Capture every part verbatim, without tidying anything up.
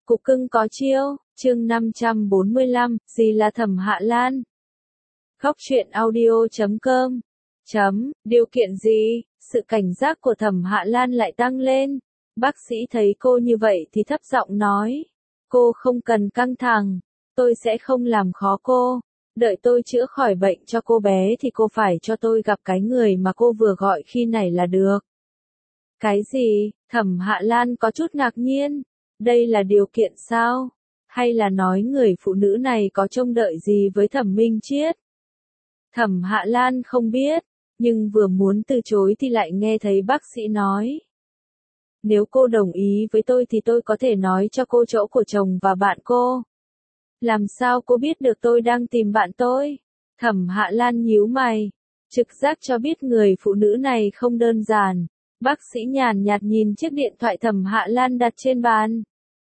Cục cưng có chiêu, chương năm trăm bốn mươi lăm, gì là Thẩm Hạ Lan? Góc truyện audio chấm com chấm, điều kiện gì? Sự cảnh giác của Thẩm Hạ Lan lại tăng lên. Bác sĩ thấy cô như vậy thì thấp giọng nói. Cô không cần căng thẳng, tôi sẽ không làm khó cô. Đợi tôi chữa khỏi bệnh cho cô bé thì cô phải cho tôi gặp cái người mà cô vừa gọi khi nãy là được. Cái gì? Thẩm Hạ Lan có chút ngạc nhiên. Đây là điều kiện sao? Hay là nói người phụ nữ này có trông đợi gì với Thẩm Minh Chiết? Thẩm Hạ Lan không biết, nhưng vừa muốn từ chối thì lại nghe thấy bác sĩ nói. Nếu cô đồng ý với tôi thì tôi có thể nói cho cô chỗ của chồng và bạn cô. Làm sao cô biết được tôi đang tìm bạn tôi? Thẩm Hạ Lan nhíu mày, trực giác cho biết người phụ nữ này không đơn giản. Bác sĩ nhàn nhạt nhìn chiếc điện thoại Thẩm Hạ Lan đặt trên bàn.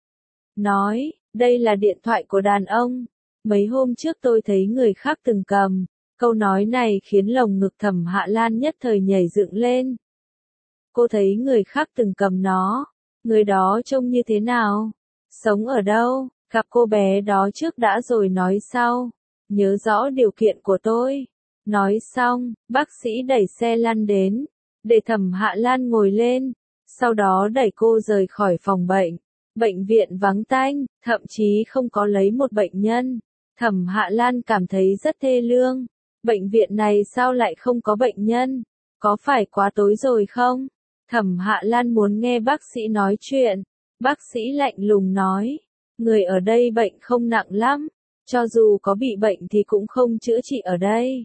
Nói, đây là điện thoại của đàn ông. Mấy hôm trước tôi thấy người khác từng cầm. Câu nói này khiến lồng ngực Thẩm Hạ Lan nhất thời nhảy dựng lên. Cô thấy người khác từng cầm nó. Người đó trông như thế nào? Sống ở đâu? Gặp cô bé đó trước đã rồi nói sau. Nhớ rõ điều kiện của tôi. Nói xong, bác sĩ đẩy xe lăn đến. Để Thẩm Hạ Lan ngồi lên. Sau đó đẩy cô rời khỏi phòng bệnh. Bệnh viện vắng tanh, thậm chí không có lấy một bệnh nhân. Thẩm Hạ Lan cảm thấy rất thê lương. Bệnh viện này sao lại không có bệnh nhân? Có phải quá tối rồi không? Thẩm Hạ Lan muốn nghe bác sĩ nói chuyện. Bác sĩ lạnh lùng nói. Người ở đây bệnh không nặng lắm. Cho dù có bị bệnh thì cũng không chữa trị ở đây.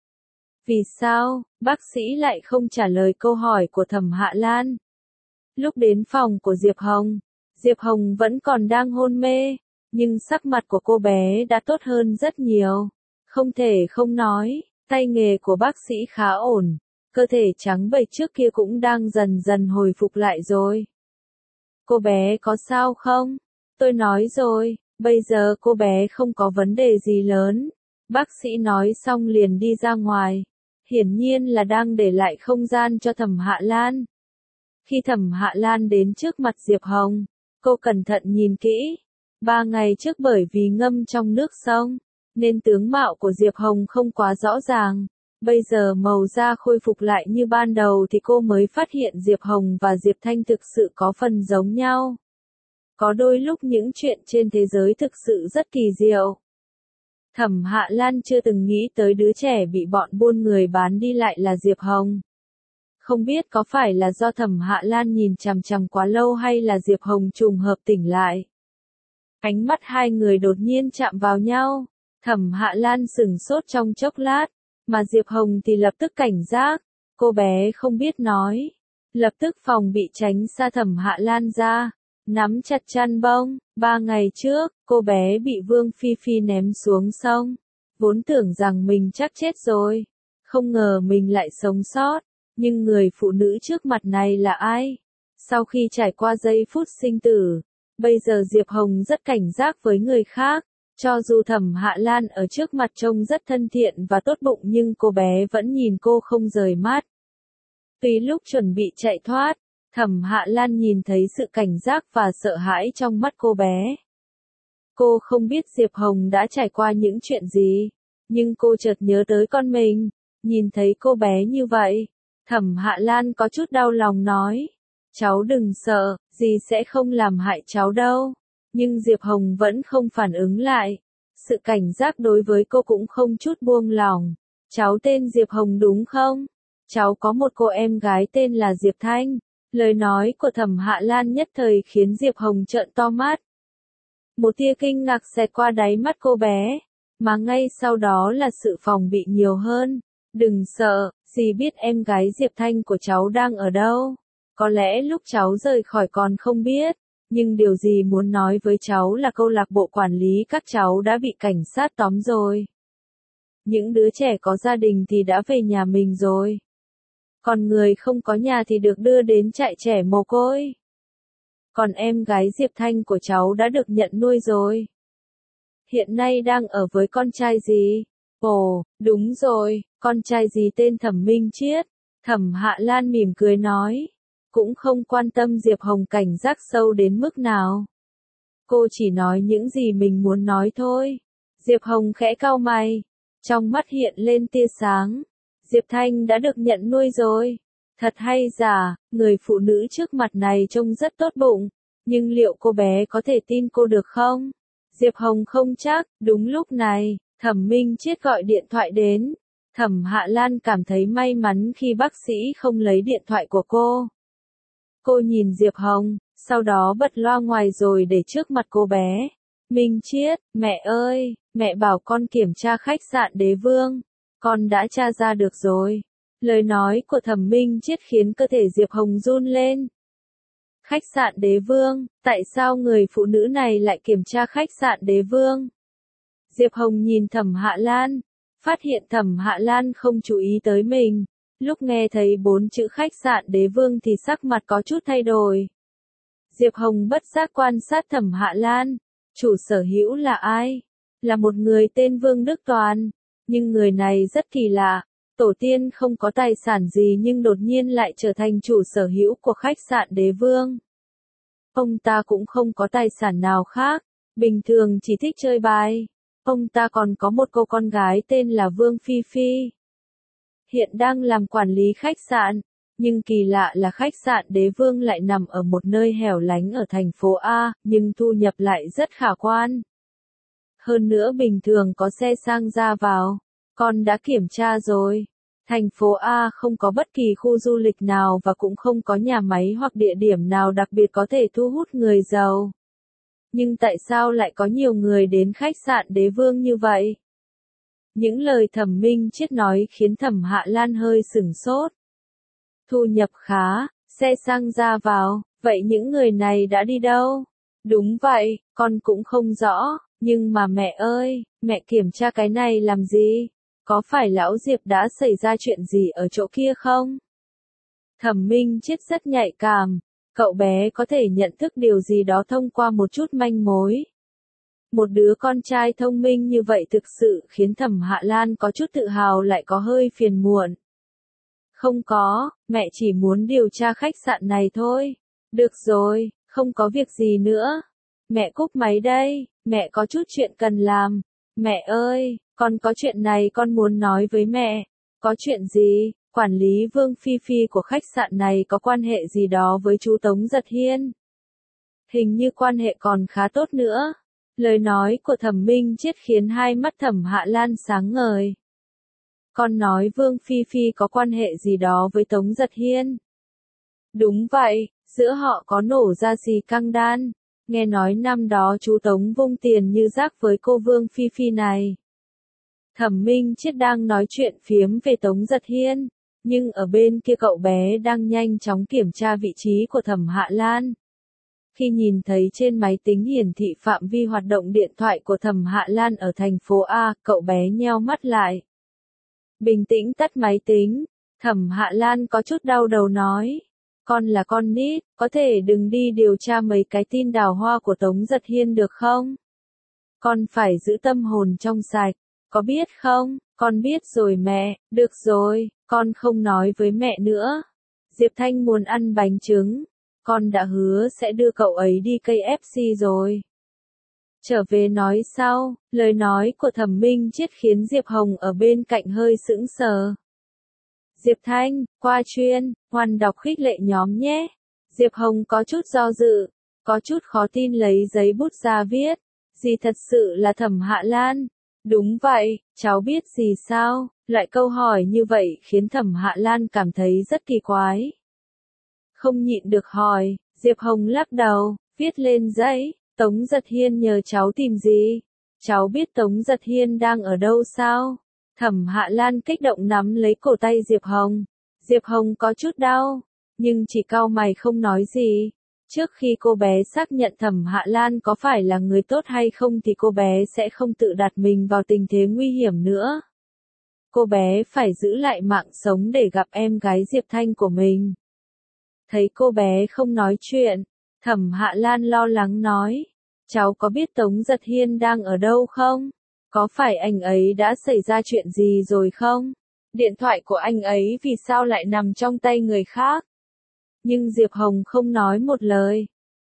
Vì sao, bác sĩ lại không trả lời câu hỏi của Thẩm Hạ Lan? Lúc đến phòng của Diệp Hồng, Diệp Hồng vẫn còn đang hôn mê, nhưng sắc mặt của cô bé đã tốt hơn rất nhiều. Không thể không nói, tay nghề của bác sĩ khá ổn, cơ thể trắng bệch trước kia cũng đang dần dần hồi phục lại rồi. Cô bé có sao không? Tôi nói rồi, bây giờ cô bé không có vấn đề gì lớn. Bác sĩ nói xong liền đi ra ngoài. Hiển nhiên là đang để lại không gian cho Thẩm Hạ Lan. Khi Thẩm Hạ Lan đến trước mặt Diệp Hồng, cô cẩn thận nhìn kỹ. Ba ngày trước bởi vì ngâm trong nước sông, nên tướng mạo của Diệp Hồng không quá rõ ràng. Bây giờ màu da khôi phục lại như ban đầu thì cô mới phát hiện Diệp Hồng và Diệp Thanh thực sự có phần giống nhau. Có đôi lúc những chuyện trên thế giới thực sự rất kỳ diệu. Thẩm Hạ Lan chưa từng nghĩ tới đứa trẻ bị bọn buôn người bán đi lại là Diệp Hồng. Không biết có phải là do Thẩm Hạ Lan nhìn chằm chằm quá lâu hay là Diệp Hồng trùng hợp tỉnh lại. Ánh mắt hai người đột nhiên chạm vào nhau. Thẩm Hạ Lan sửng sốt trong chốc lát, mà Diệp Hồng thì lập tức cảnh giác. Cô bé không biết nói. Lập tức phòng bị tránh xa Thẩm Hạ Lan ra. Nắm chặt chăn bông. Ba ngày trước, cô bé bị Vương Phi Phi ném xuống sông. Vốn tưởng rằng mình chắc chết rồi. Không ngờ mình lại sống sót. Nhưng người phụ nữ trước mặt này là ai? Sau khi trải qua giây phút sinh tử, bây giờ Diệp Hồng rất cảnh giác với người khác. Cho dù Thẩm Hạ Lan ở trước mặt trông rất thân thiện và tốt bụng nhưng cô bé vẫn nhìn cô không rời mắt. Tuy lúc chuẩn bị chạy thoát, Thẩm Hạ Lan nhìn thấy sự cảnh giác và sợ hãi trong mắt cô bé. Cô không biết Diệp Hồng đã trải qua những chuyện gì, nhưng cô chợt nhớ tới con mình, nhìn thấy cô bé như vậy. Thẩm Hạ Lan có chút đau lòng nói, cháu đừng sợ, dì sẽ không làm hại cháu đâu. Nhưng Diệp Hồng vẫn không phản ứng lại. Sự cảnh giác đối với cô cũng không chút buông lỏng. Cháu tên Diệp Hồng đúng không? Cháu có một cô em gái tên là Diệp Thanh. Lời nói của Thẩm Hạ Lan nhất thời khiến Diệp Hồng trợn to mắt. Một tia kinh ngạc xẹt qua đáy mắt cô bé, mà ngay sau đó là sự phòng bị nhiều hơn. Đừng sợ, dì biết em gái Diệp Thanh của cháu đang ở đâu. Có lẽ lúc cháu rời khỏi còn không biết, nhưng điều dì muốn nói với cháu là câu lạc bộ quản lý các cháu đã bị cảnh sát tóm rồi. Những đứa trẻ có gia đình thì đã về nhà mình rồi. Còn người không có nhà thì được đưa đến trại trẻ mồ côi. Còn em gái Diệp Thanh của cháu đã được nhận nuôi rồi. Hiện nay đang ở với con trai dì. Ồ, đúng rồi, con trai dì tên Thẩm Minh Chiết. Thẩm Hạ Lan mỉm cười nói. Cũng không quan tâm Diệp Hồng cảnh giác sâu đến mức nào. Cô chỉ nói những gì mình muốn nói thôi. Diệp Hồng khẽ cau mày. Trong mắt hiện lên tia sáng. Diệp Thanh đã được nhận nuôi rồi. Thật hay giả, người phụ nữ trước mặt này trông rất tốt bụng. Nhưng liệu cô bé có thể tin cô được không? Diệp Hồng không chắc. Đúng lúc này, Thẩm Minh Chiết gọi điện thoại đến. Thẩm Hạ Lan cảm thấy may mắn khi bác sĩ không lấy điện thoại của cô. Cô nhìn Diệp Hồng, sau đó bật loa ngoài rồi để trước mặt cô bé. Minh Chiết, mẹ ơi, mẹ bảo con kiểm tra khách sạn Đế Vương. Con đã tra ra được rồi. Lời nói của Thẩm Minh Chiết khiến cơ thể Diệp Hồng run lên. Khách sạn Đế Vương, tại sao người phụ nữ này lại kiểm tra khách sạn Đế Vương? Diệp Hồng nhìn Thẩm Hạ Lan, phát hiện Thẩm Hạ Lan không chú ý tới mình. Lúc nghe thấy bốn chữ khách sạn Đế Vương thì sắc mặt có chút thay đổi. Diệp Hồng bất giác quan sát Thẩm Hạ Lan. Chủ sở hữu là ai? Là một người tên Vương Đức Toàn. Nhưng người này rất kỳ lạ. Tổ tiên không có tài sản gì nhưng đột nhiên lại trở thành chủ sở hữu của khách sạn Đế Vương. Ông ta cũng không có tài sản nào khác. Bình thường chỉ thích chơi bài. Ông ta còn có một cô con gái tên là Vương Phi Phi. Hiện đang làm quản lý khách sạn. Nhưng kỳ lạ là khách sạn Đế Vương lại nằm ở một nơi hẻo lánh ở thành phố A, nhưng thu nhập lại rất khả quan. Hơn nữa bình thường có xe sang ra vào. Con đã kiểm tra rồi. Thành phố A không có bất kỳ khu du lịch nào và cũng không có nhà máy hoặc địa điểm nào đặc biệt có thể thu hút người giàu. Nhưng tại sao lại có nhiều người đến khách sạn Đế Vương như vậy? Những lời Thẩm Minh Chiết nói khiến Thẩm Hạ Lan hơi sửng sốt. Thu nhập khá, xe sang ra vào, vậy những người này đã đi đâu? Đúng vậy, con cũng không rõ, nhưng mà mẹ ơi, mẹ kiểm tra cái này làm gì? Có phải lão Diệp đã xảy ra chuyện gì ở chỗ kia không? Thẩm Minh Chiết rất nhạy cảm, cậu bé có thể nhận thức điều gì đó thông qua một chút manh mối. Một đứa con trai thông minh như vậy thực sự khiến Thẩm Hạ Lan có chút tự hào lại có hơi phiền muộn. Không có, mẹ chỉ muốn điều tra khách sạn này thôi. Được rồi, không có việc gì nữa. Mẹ cúp máy đây, mẹ có chút chuyện cần làm. Mẹ ơi, con có chuyện này con muốn nói với mẹ. Có chuyện gì? Quản lý Vương Phi Phi của khách sạn này có quan hệ gì đó với chú Tống Giật Hiên? Hình như quan hệ còn khá tốt nữa. Lời nói của Thẩm Minh Chiết khiến hai mắt Thẩm Hạ Lan sáng ngời. Con nói Vương Phi Phi có quan hệ gì đó với Tống Giật Hiên? Đúng vậy, giữa họ có nổ ra xì căng đan. Nghe nói năm đó chú Tống vung tiền như rác với cô Vương Phi Phi này. Thẩm Minh Chiết đang nói chuyện phiếm về Tống Giật Hiên, nhưng ở bên kia cậu bé đang nhanh chóng kiểm tra vị trí của Thẩm Hạ Lan. Khi nhìn thấy trên máy tính hiển thị phạm vi hoạt động điện thoại của Thẩm Hạ Lan ở thành phố A, cậu bé nheo mắt lại. Bình tĩnh tắt máy tính, Thẩm Hạ Lan có chút đau đầu nói. Con là con nít, có thể đừng đi điều tra mấy cái tin đào hoa của Tống Giật Hiên được không? Con phải giữ tâm hồn trong sạch, có biết không? Con biết rồi mẹ, được rồi, con không nói với mẹ nữa. Diệp Thanh muốn ăn bánh trứng, con đã hứa sẽ đưa cậu ấy đi ca ép xê rồi. Trở về nói sau, lời nói của Thẩm Minh Chiết khiến Diệp Hồng ở bên cạnh hơi sững sờ. Diệp Thanh, qua chuyên, hoàn đọc khích lệ nhóm nhé. Diệp Hồng có chút do dự, có chút khó tin lấy giấy bút ra viết. Gì thật sự là Thẩm Hạ Lan? Đúng vậy, cháu biết gì sao? Loại câu hỏi như vậy khiến Thẩm Hạ Lan cảm thấy rất kỳ quái. Không nhịn được hỏi, Diệp Hồng lắc đầu, viết lên giấy. Tống Giật Hiên nhờ cháu tìm gì? Cháu biết Tống Giật Hiên đang ở đâu sao? Thẩm Hạ Lan kích động nắm lấy cổ tay Diệp Hồng. Diệp Hồng có chút đau, nhưng chỉ cau mày không nói gì. Trước khi cô bé xác nhận Thẩm Hạ Lan có phải là người tốt hay không thì cô bé sẽ không tự đặt mình vào tình thế nguy hiểm nữa. Cô bé phải giữ lại mạng sống để gặp em gái Diệp Thanh của mình. Thấy cô bé không nói chuyện, Thẩm Hạ Lan lo lắng nói, cháu có biết Tống Giật Hiên đang ở đâu không? Có phải anh ấy đã xảy ra chuyện gì rồi không? Điện thoại của anh ấy vì sao lại nằm trong tay người khác? Nhưng Diệp Hồng không nói một lời.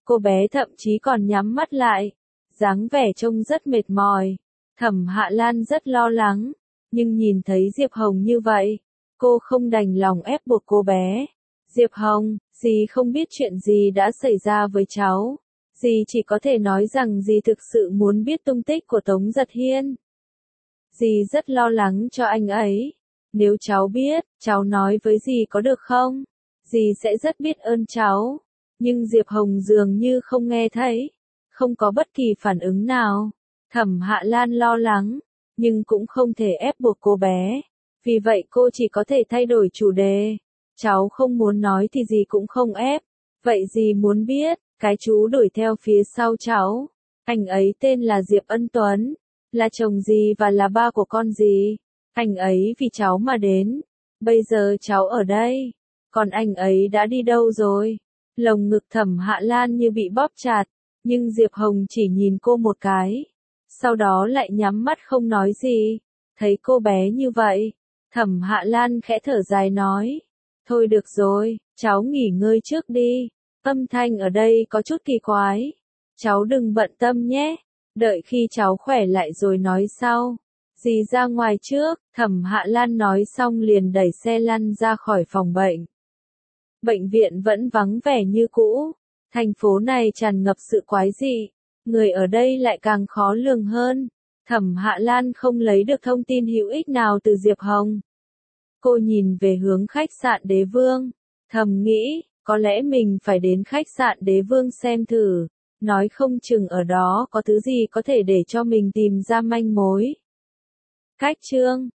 Cô bé thậm chí còn nhắm mắt lại, dáng vẻ trông rất mệt mỏi. Thẩm Hạ Lan rất lo lắng, nhưng nhìn thấy Diệp Hồng như vậy, cô không đành lòng ép buộc cô bé. Diệp Hồng, dì không biết chuyện gì đã xảy ra với cháu. Dì chỉ có thể nói rằng dì thực sự muốn biết tung tích của Tống Giật Hiên. Dì rất lo lắng cho anh ấy. Nếu cháu biết, cháu nói với dì có được không? Dì sẽ rất biết ơn cháu. Nhưng Diệp Hồng dường như không nghe thấy, không có bất kỳ phản ứng nào. Thẩm Hạ Lan lo lắng, nhưng cũng không thể ép buộc cô bé. Vì vậy cô chỉ có thể thay đổi chủ đề. Cháu không muốn nói thì dì cũng không ép. Vậy dì muốn biết, cái chú đuổi theo phía sau cháu. Anh ấy tên là Diệp Ân Tuấn, là chồng dì và là ba của con dì. Anh ấy vì cháu mà đến. Bây giờ cháu ở đây. Còn anh ấy đã đi đâu rồi? Lồng ngực Thẩm Hạ Lan như bị bóp chặt. Nhưng Diệp Hồng chỉ nhìn cô một cái. Sau đó lại nhắm mắt không nói gì. Thấy cô bé như vậy, Thẩm Hạ Lan khẽ thở dài nói. Thôi được rồi, cháu nghỉ ngơi trước đi. Âm thanh ở đây có chút kỳ quái. Cháu đừng bận tâm nhé. Đợi khi cháu khỏe lại rồi nói sau. Dì ra ngoài trước, Thẩm Hạ Lan nói xong liền đẩy xe lăn ra khỏi phòng bệnh. Bệnh viện vẫn vắng vẻ như cũ. Thành phố này tràn ngập sự quái dị. Người ở đây lại càng khó lường hơn. Thẩm Hạ Lan không lấy được thông tin hữu ích nào từ Diệp Hồng. Cô nhìn về hướng khách sạn Đế Vương. Thầm nghĩ, có lẽ mình phải đến khách sạn Đế Vương xem thử. Nói không chừng ở đó có thứ gì có thể để cho mình tìm ra manh mối. Cách chương